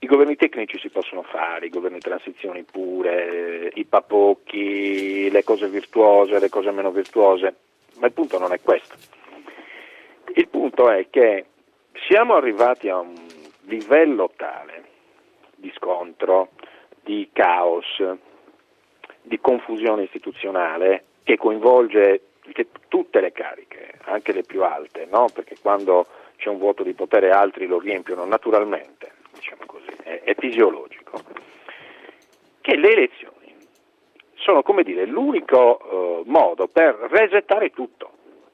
governi tecnici si possono fare, i governi transizioni pure, i papocchi, le cose virtuose, le cose meno virtuose, ma il punto non è questo. Il punto è che siamo arrivati a un livello tale di scontro, di caos, di confusione istituzionale che coinvolge tutte le cariche, anche le più alte, no? Perché quando c'è un vuoto di potere altri lo riempiono naturalmente, diciamo così, è fisiologico, che le elezioni sono, come dire, l'unico modo per resettare tutto.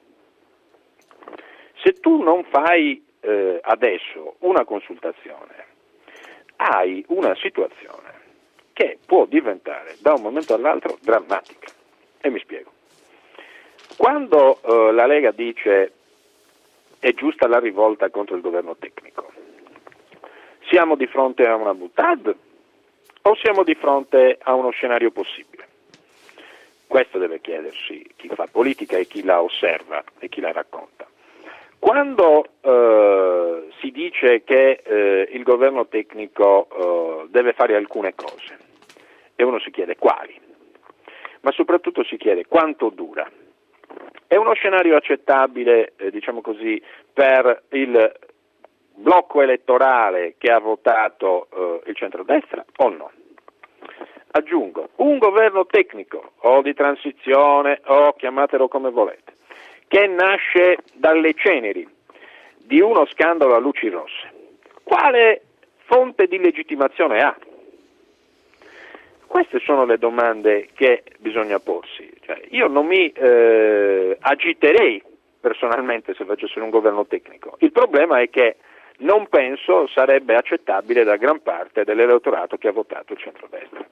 Se tu non fai adesso una consultazione, hai una situazione che può diventare da un momento all'altro drammatica. E mi spiego. Quando la Lega dice è giusta la rivolta contro il governo tecnico, siamo di fronte a una boutade o siamo di fronte a uno scenario possibile? Questo deve chiedersi chi fa politica e chi la osserva e chi la racconta. Quando si dice che il governo tecnico deve fare alcune cose e uno si chiede quali, ma soprattutto si chiede quanto dura, è uno scenario accettabile, diciamo così, per il blocco elettorale che ha votato il centrodestra o no? Aggiungo, un governo tecnico o di transizione o chiamatelo come volete, che nasce dalle ceneri di uno scandalo a luci rosse, quale fonte di legittimazione ha? Queste sono le domande che bisogna porsi. Cioè, io non mi agiterei personalmente se facessi un governo tecnico. Il problema è che non penso sarebbe accettabile da gran parte dell'elettorato che ha votato il centrodestra.